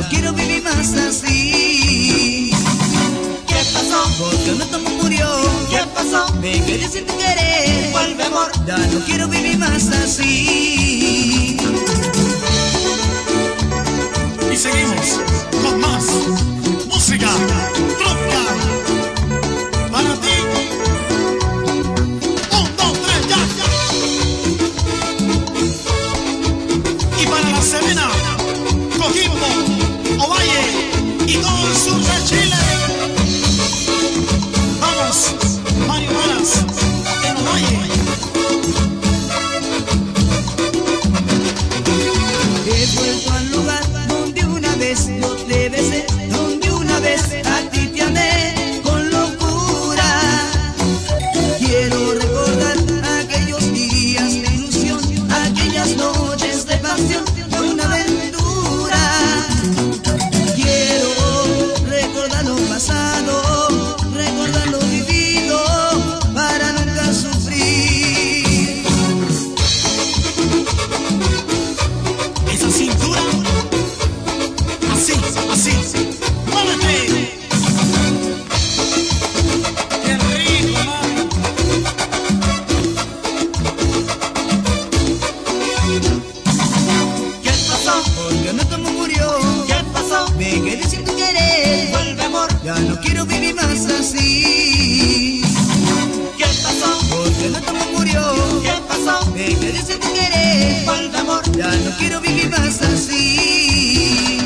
no quiero vivir más así. ¿Qué pasó? Porque no tomo murió. ¿Qué pasó? Me quedé sin tu querer. Vuelve amor. Ya no quiero vivir más así. Y seguimos con más música tropical para ti. 1, 2, 3, ya. Y para la Serena, Coquimbo, Ovalle y todo el sur de Chile. Vamos, Mario Varas, en Ovalle. He vuelto al lugar donde una vez yo te besé, donde una vez a ti te amé con locura. Quiero recordar aquellos días de ilusión, aquellas noches de pasión, de una aventura. Quiero recordar lo pasado, recordar lo vivido, para nunca sufrir. Esa cintura, así, así, muévete. Qué rico, mami. ¿Qué pasó? Porque no tomo murió. ¿Qué pasó? Me quedé sin tu querer. Vuelve amor. Ya no quiero vivir más así. ¿Qué pasó? Porque no tomo murió. ¿Qué pasó? Me quedé sin tu querer. Vuelve amor. Ya no quiero vivir más así.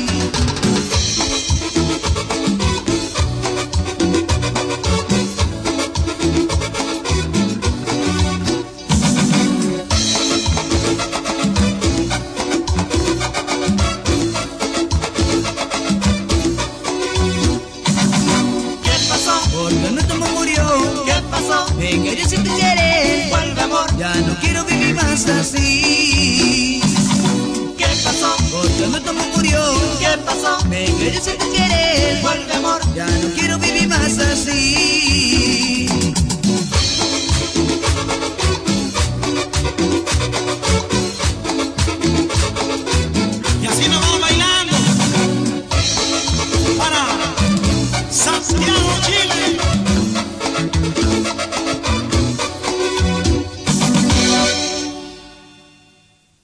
¿Qué pasó? Porque no tomo murió. ¿Qué pasó? Me quedé sin tu querer. Vuelve amor. Ya no quiero vivir más así. ¿Qué pasó? Porque no tomo murió. ¿Qué pasó? Me quedé sin tu querer. Vuelve amor. Ya no quiero vivir más así.